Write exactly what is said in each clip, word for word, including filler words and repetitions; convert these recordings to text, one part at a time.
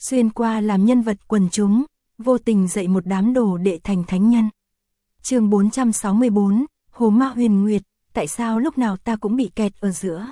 xuyên qua làm nhân vật quần chúng, vô tình dạy một đám đồ đệ thành thánh nhân. Chương bốn trăm sáu mươi bốn, Hồ Ma Huyền Nguyệt, tại sao lúc nào ta cũng bị kẹt ở giữa.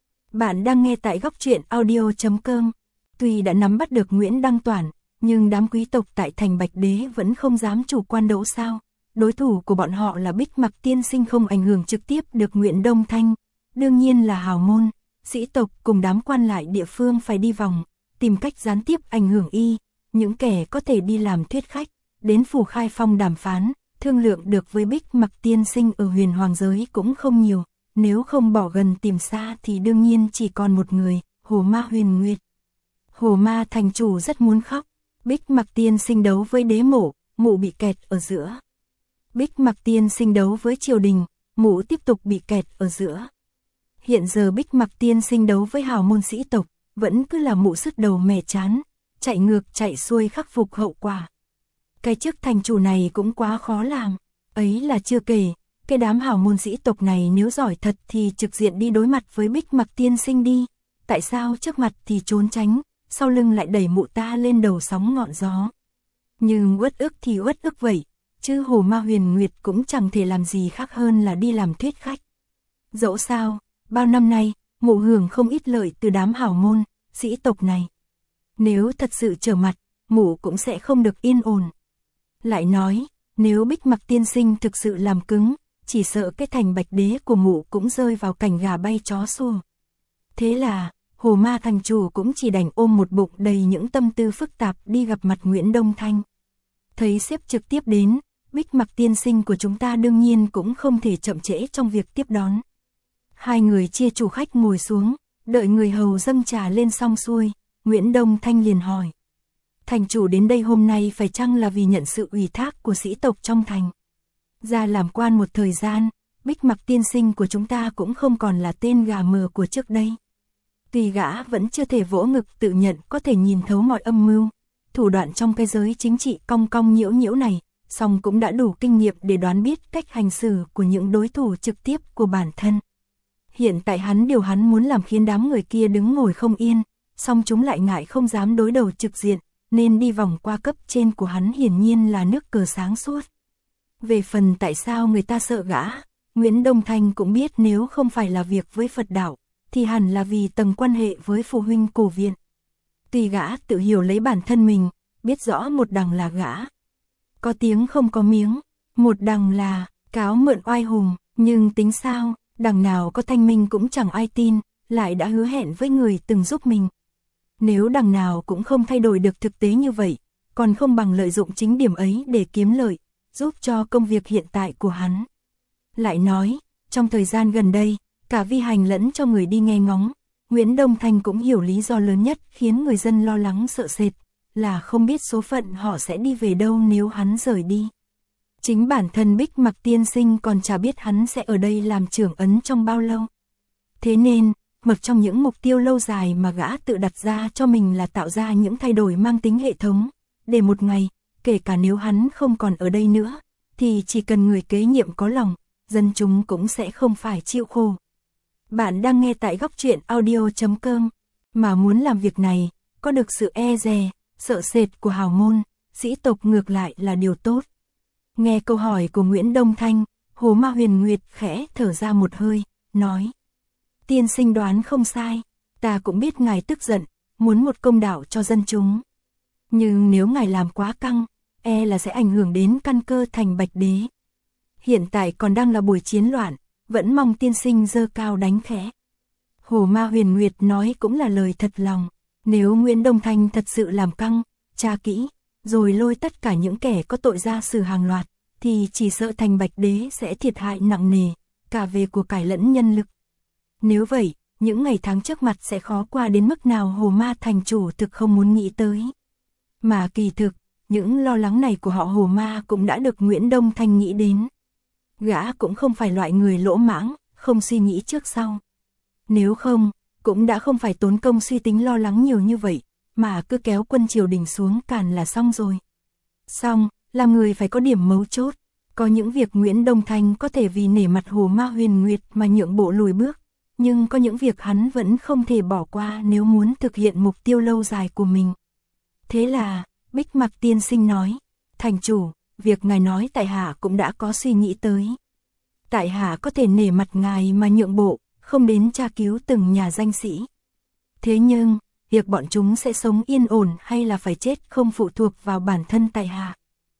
Bạn đang nghe tại góc truyện audio chấm com. Tuy đã nắm bắt được Nguyễn Đăng Toản, nhưng đám quý tộc tại thành Bạch Đế vẫn không dám chủ quan đỗ sao. Đối thủ của bọn họ là Bích Mặc tiên sinh không ảnh hưởng trực tiếp được Nguyễn Đông Thanh, đương nhiên là hào môn, sĩ tộc cùng đám quan lại địa phương phải đi vòng, tìm cách gián tiếp ảnh hưởng y. Những kẻ có thể đi làm thuyết khách, đến phủ Khai Phong đàm phán, thương lượng được với Bích Mặc tiên sinh ở huyền hoàng giới cũng không nhiều. Nếu không bỏ gần tìm xa thì đương nhiên chỉ còn một người, Hồ Ma Huyền Nguyệt. Hồ Ma thành chủ rất muốn khóc. Bích Mặc tiên sinh đấu với đế mộ, mụ bị kẹt ở giữa. Bích Mặc tiên sinh đấu với triều đình, mụ tiếp tục bị kẹt ở giữa. Hiện giờ Bích Mặc tiên sinh đấu với hào môn sĩ tộc, vẫn cứ là mụ sứt đầu mẻ chán, chạy ngược chạy xuôi khắc phục hậu quả. Cái chức thành chủ này cũng quá khó làm, ấy là chưa kể, cái đám hào môn sĩ tộc này nếu giỏi thật thì trực diện đi đối mặt với Bích Mặc tiên sinh đi, tại sao trước mặt thì trốn tránh, sau lưng lại đẩy mụ ta lên đầu sóng ngọn gió. Nhưng uất ức thì uất ức vậy, chứ Hồ Ma Huyền Nguyệt cũng chẳng thể làm gì khác hơn là đi làm thuyết khách. Dẫu sao, bao năm nay, mụ hưởng không ít lợi từ đám hào môn, sĩ tộc này. Nếu thật sự trở mặt, mụ cũng sẽ không được yên ổn. Lại nói, nếu Bích Mặc tiên sinh thực sự làm cứng, chỉ sợ cái thành Bạch Đế của mụ cũng rơi vào cảnh gà bay chó sủa. Thế là, Hồ Ma thành chủ cũng chỉ đành ôm một bụng đầy những tâm tư phức tạp đi gặp mặt Nguyễn Đông Thanh. Thấy sếp trực tiếp đến, Bích Mặc tiên sinh của chúng ta đương nhiên cũng không thể chậm trễ trong việc tiếp đón. Hai người chia chủ khách ngồi xuống, đợi người hầu dâng trà lên xong xuôi, Nguyễn Đông Thanh liền hỏi. Thành chủ đến đây hôm nay phải chăng là vì nhận sự ủy thác của sĩ tộc trong thành? Ra làm quan một thời gian, Bích Mặc tiên sinh của chúng ta cũng không còn là tên gà mờ của trước đây. Tuy gã vẫn chưa thể vỗ ngực tự nhận có thể nhìn thấu mọi âm mưu, thủ đoạn trong cái giới chính trị cong cong nhiễu nhiễu này, song cũng đã đủ kinh nghiệm để đoán biết cách hành xử của những đối thủ trực tiếp của bản thân. Hiện tại hắn điều hắn muốn làm khiến đám người kia đứng ngồi không yên, song chúng lại ngại không dám đối đầu trực diện, nên đi vòng qua cấp trên của hắn hiển nhiên là nước cờ sáng suốt. Về phần tại sao người ta sợ gã, Nguyễn Đông Thanh cũng biết nếu không phải là việc với Phật đạo, thì hẳn là vì tầng quan hệ với phụ huynh cổ viện. Tuy gã tự hiểu lấy bản thân mình, biết rõ một đằng là gã có tiếng không có miếng, một đằng là cáo mượn oai hùng, nhưng tính sao, đằng nào có thanh minh cũng chẳng ai tin, lại đã hứa hẹn với người từng giúp mình. Nếu đằng nào cũng không thay đổi được thực tế như vậy, còn không bằng lợi dụng chính điểm ấy để kiếm lợi, giúp cho công việc hiện tại của hắn. Lại nói, trong thời gian gần đây, cả vi hành lẫn cho người đi nghe ngóng, Nguyễn Đông Thanh cũng hiểu lý do lớn nhất khiến người dân lo lắng sợ sệt, là không biết số phận họ sẽ đi về đâu nếu hắn rời đi. Chính bản thân Bích Mặc tiên sinh còn chả biết hắn sẽ ở đây làm trưởng ấn trong bao lâu. Thế nên, một trong những mục tiêu lâu dài mà gã tự đặt ra cho mình là tạo ra những thay đổi mang tính hệ thống, để một ngày, kể cả nếu hắn không còn ở đây nữa, thì chỉ cần người kế nhiệm có lòng, dân chúng cũng sẽ không phải chịu khổ. Bạn đang nghe tại góc truyện audio chấm com, mà muốn làm việc này, có được sự e dè, sợ sệt của hào môn, sĩ tộc ngược lại là điều tốt. Nghe câu hỏi của Nguyễn Đông Thanh, Hồ Ma Huyền Nguyệt khẽ thở ra một hơi, nói. Tiên sinh đoán không sai, ta cũng biết ngài tức giận, muốn một công đạo cho dân chúng. Nhưng nếu ngài làm quá căng, e là sẽ ảnh hưởng đến căn cơ thành Bạch Đế. Hiện tại còn đang là buổi chiến loạn, vẫn mong tiên sinh giơ cao đánh khẽ. Hồ Ma Huyền Nguyệt nói cũng là lời thật lòng, nếu Nguyễn Đông Thanh thật sự làm căng, tra kỹ, rồi lôi tất cả những kẻ có tội ra xử hàng loạt, thì chỉ sợ thành Bạch Đế sẽ thiệt hại nặng nề, cả về của cải lẫn nhân lực. Nếu vậy, những ngày tháng trước mặt sẽ khó qua đến mức nào Hồ Ma thành chủ thực không muốn nghĩ tới. Mà kỳ thực, những lo lắng này của họ Hồ Ma cũng đã được Nguyễn Đông Thanh nghĩ đến. Gã cũng không phải loại người lỗ mãng, không suy nghĩ trước sau. Nếu không, cũng đã không phải tốn công suy tính lo lắng nhiều như vậy, mà cứ kéo quân triều đình xuống càn là xong rồi. Xong, làm người phải có điểm mấu chốt. Có những việc Nguyễn Đông Thanh có thể vì nể mặt Hồ Ma Huyền Nguyệt mà nhượng bộ lùi bước, nhưng có những việc hắn vẫn không thể bỏ qua nếu muốn thực hiện mục tiêu lâu dài của mình. Thế là, Bích Mặc tiên sinh nói, thành chủ, việc ngài nói tại hạ cũng đã có suy nghĩ tới. Tại hạ có thể nể mặt ngài mà nhượng bộ, không đến tra cứu từng nhà danh sĩ. Thế nhưng, việc bọn chúng sẽ sống yên ổn hay là phải chết không phụ thuộc vào bản thân tại hạ.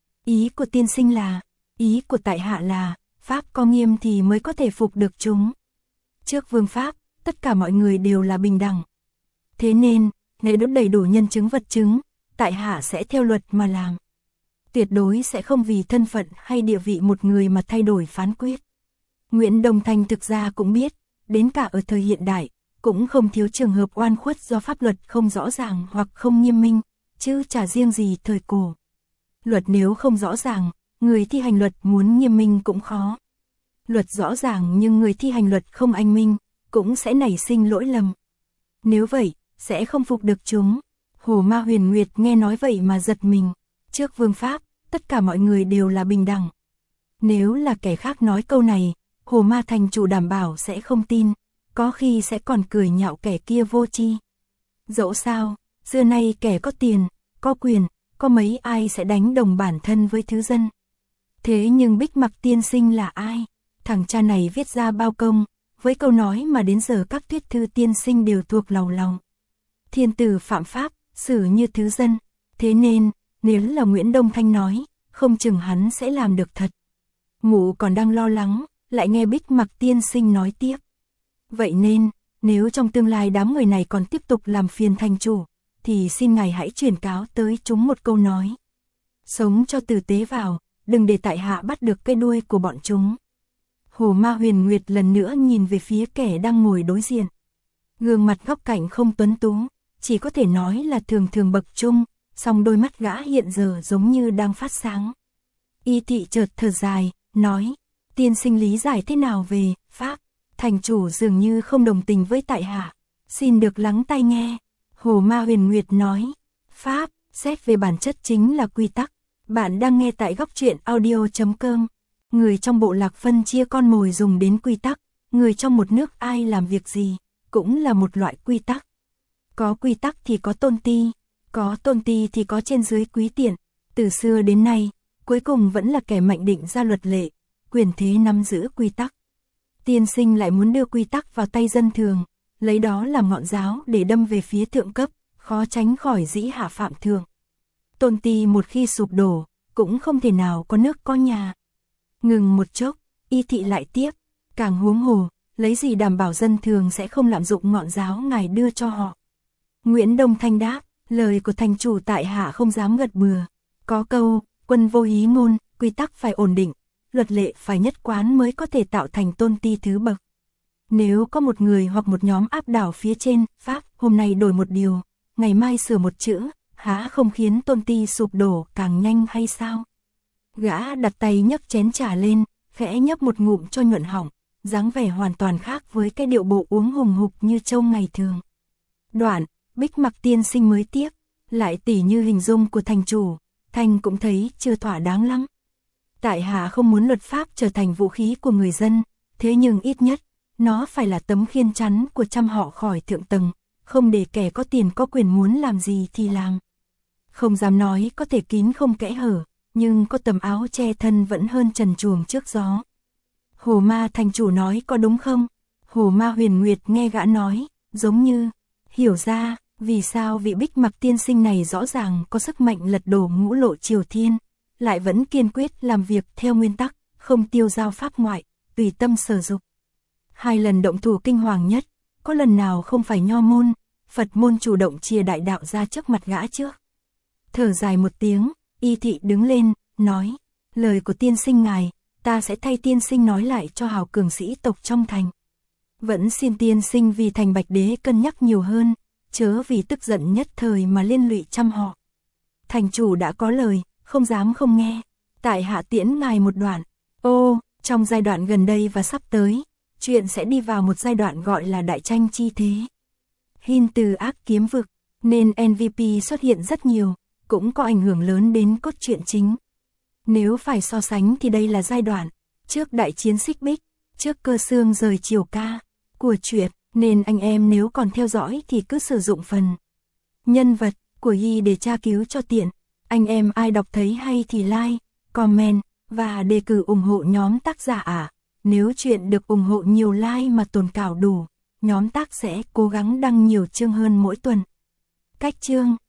Ý của tiên sinh là, ý của tại hạ là, pháp có nghiêm thì mới có thể phục được chúng. Trước vương pháp, tất cả mọi người đều là bình đẳng. Thế nên, nếu đốt đầy đủ nhân chứng vật chứng, tại hạ sẽ theo luật mà làm. Tuyệt đối sẽ không vì thân phận hay địa vị một người mà thay đổi phán quyết. Nguyễn Đông Thanh thực ra cũng biết, đến cả ở thời hiện đại, cũng không thiếu trường hợp oan khuất do pháp luật không rõ ràng hoặc không nghiêm minh, chứ chả riêng gì thời cổ. Luật nếu không rõ ràng, người thi hành luật muốn nghiêm minh cũng khó. Luật rõ ràng nhưng người thi hành luật không anh minh, cũng sẽ nảy sinh lỗi lầm. Nếu vậy, sẽ không phục được chúng. Hồ Ma Huyền Nguyệt nghe nói vậy mà giật mình. Trước vương pháp, tất cả mọi người đều là bình đẳng. Nếu là kẻ khác nói câu này, Hồ Ma thành chủ đảm bảo sẽ không tin, có khi sẽ còn cười nhạo kẻ kia vô tri. Dẫu sao, xưa nay kẻ có tiền, có quyền, có mấy ai sẽ đánh đồng bản thân với thứ dân. Thế nhưng Bích Mặc tiên sinh là ai? Thằng cha này viết ra bao công, với câu nói mà đến giờ các thuyết thư tiên sinh đều thuộc lầu lòng. Thiên tử phạm pháp, xử như thứ dân. Thế nên, nếu là Nguyễn Đông Thanh nói, không chừng hắn sẽ làm được thật. Mụ còn đang lo lắng, lại nghe Bích Mặc tiên sinh nói tiếp. Vậy nên, nếu trong tương lai đám người này còn tiếp tục làm phiền thành chủ, thì xin ngài hãy truyền cáo tới chúng một câu nói. Sống cho tử tế vào, đừng để tại hạ bắt được cái đuôi của bọn chúng. Hồ Ma Huyền Nguyệt lần nữa nhìn về phía kẻ đang ngồi đối diện. Gương mặt góc cạnh không tuấn tú, chỉ có thể nói là thường thường bậc trung, song đôi mắt gã hiện giờ giống như đang phát sáng. Y Thị chợt thở dài, nói, tiên sinh lý giải thế nào về pháp? Thành chủ dường như không đồng tình với tại hạ, xin được lắng tai nghe. Hồ Ma Huyền Nguyệt nói, pháp, xét về bản chất chính là quy tắc. Bạn đang nghe tại góc truyện audio chấm com. Người trong bộ lạc phân chia con mồi dùng đến quy tắc, người trong một nước ai làm việc gì, cũng là một loại quy tắc. Có quy tắc thì có tôn ti, có tôn ti thì có trên dưới quý tiện. Từ xưa đến nay, cuối cùng vẫn là kẻ mạnh định ra luật lệ, quyền thế nắm giữ quy tắc. Tiên sinh lại muốn đưa quy tắc vào tay dân thường, lấy đó làm ngọn giáo để đâm về phía thượng cấp, khó tránh khỏi dĩ hạ phạm thượng. Tôn ti một khi sụp đổ, cũng không thể nào có nước có nhà. Ngừng một chốc, Y Thị lại tiếp, càng huống hồ, lấy gì đảm bảo dân thường sẽ không lạm dụng ngọn giáo ngài đưa cho họ. Nguyễn Đông Thanh đáp, lời của thành chủ tại hạ không dám gật bừa. Có câu, quân vô hí ngôn, quy tắc phải ổn định, luật lệ phải nhất quán mới có thể tạo thành tôn ti thứ bậc. Nếu có một người hoặc một nhóm áp đảo phía trên, pháp, hôm nay đổi một điều, ngày mai sửa một chữ, há không khiến tôn ti sụp đổ càng nhanh hay sao? Gã đặt tay nhấc chén trà lên, khẽ nhấp một ngụm cho nhuận họng, dáng vẻ hoàn toàn khác với cái điệu bộ uống hùng hục như trâu ngày thường. Đoạn, Bích Mặc tiên sinh mới tiếp, lại tỉ như hình dung của thành chủ, thành cũng thấy chưa thỏa đáng lắm. Tại hạ không muốn luật pháp trở thành vũ khí của người dân, thế nhưng ít nhất, nó phải là tấm khiên chắn của trăm họ khỏi thượng tầng, không để kẻ có tiền có quyền muốn làm gì thì làm. Không dám nói có thể kín không kẽ hở, nhưng có tấm áo che thân vẫn hơn trần truồng trước gió. Hồ Ma thành chủ nói có đúng không? Hồ Ma Huyền Nguyệt nghe gã nói, giống như, hiểu ra, vì sao vị Bích Mặc tiên sinh này rõ ràng có sức mạnh lật đổ ngũ lộ triều thiên, lại vẫn kiên quyết làm việc theo nguyên tắc, không tiêu dao pháp ngoại, tùy tâm sở dục. Hai lần động thủ kinh hoàng nhất, có lần nào không phải nho môn, Phật môn chủ động chia đại đạo ra trước mặt gã trước. Thở dài một tiếng, Y Thị đứng lên, nói, lời của tiên sinh ngài, ta sẽ thay tiên sinh nói lại cho hào cường sĩ tộc trong thành. Vẫn xin tiên sinh vì thành Bạch Đế cân nhắc nhiều hơn, chớ vì tức giận nhất thời mà liên lụy trăm họ. Thành chủ đã có lời, không dám không nghe, tại hạ tiễn ngài một đoạn. Ô, trong giai đoạn gần đây và sắp tới, chuyện sẽ đi vào một giai đoạn gọi là đại tranh chi thế. Hin từ ác kiếm vực, nên en vê pê xuất hiện rất nhiều, cũng có ảnh hưởng lớn đến cốt truyện chính. Nếu phải so sánh thì đây là giai đoạn trước đại chiến Xích Bích, trước Cơ Xương rời Triều Ca của truyện, nên anh em nếu còn theo dõi thì cứ sử dụng phần nhân vật của Y để tra cứu cho tiện. Anh em ai đọc thấy hay thì like, comment và đề cử ủng hộ nhóm tác giả ạ. À. Nếu chuyện được ủng hộ nhiều like mà tồn cảo đủ, nhóm tác sẽ cố gắng đăng nhiều chương hơn mỗi tuần. Cách chương